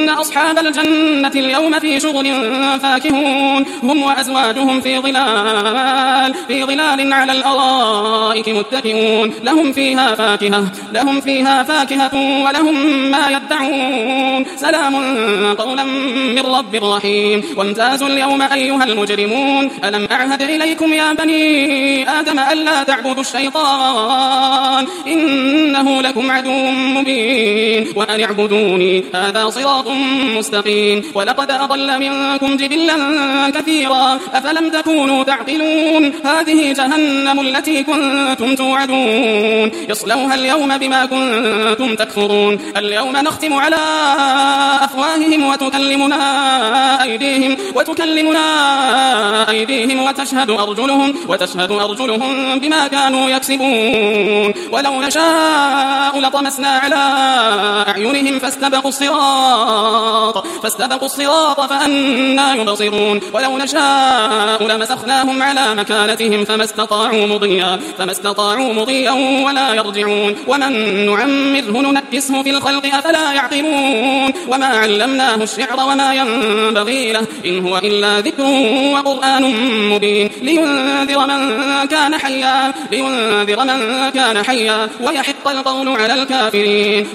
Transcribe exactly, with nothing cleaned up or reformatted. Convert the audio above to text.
إن أصحاب الجنة اليوم في شغل فاكهون هم وأزواجهم في ظلال في ظلال على الأرائك متكئون لهم فيها فاكهة لهم فيها فاكهة ولهم ما يدعون سلام قولا من رب رحيم وامتازوا اليوم أيها المجرمون ألم أعهد إليكم يا بني آدم ألا تعبدوا الشيطان إنه لكم عدو مبين وأن اعبدوني هذا صراط مستقيم ولقد أضل منكم جبلا كثيرا أفلم تكونوا تعقلون هذه جهنم التي كنتم توعدون يصلوها اليوم بما كنتم تكفرون اليوم نختم على أفواههم وتكلمنا أيديهم وتكلمنا أيديهم وتشهد أرجلهم وتشهد أرجلهم بما كانوا يكسبون ولو نشاء لطمسنا على أعينهم فاستبقوا الصراط فاستبقوا الصراط فأنا يبصرون ولو نشاء لمسخناهم على مكانتهم فما استطاعوا مضيا فما استطاعوا مضيا ولا يرجعون ومن نعمره ننكسه في الخلق أفلا يعقلون وما علمناه الشعر وما ينبغي له إن هو إلا ذكر وقرآن مبين لينذر من كان حيا لينذر من كان حيا ويحق القول على الكافرين.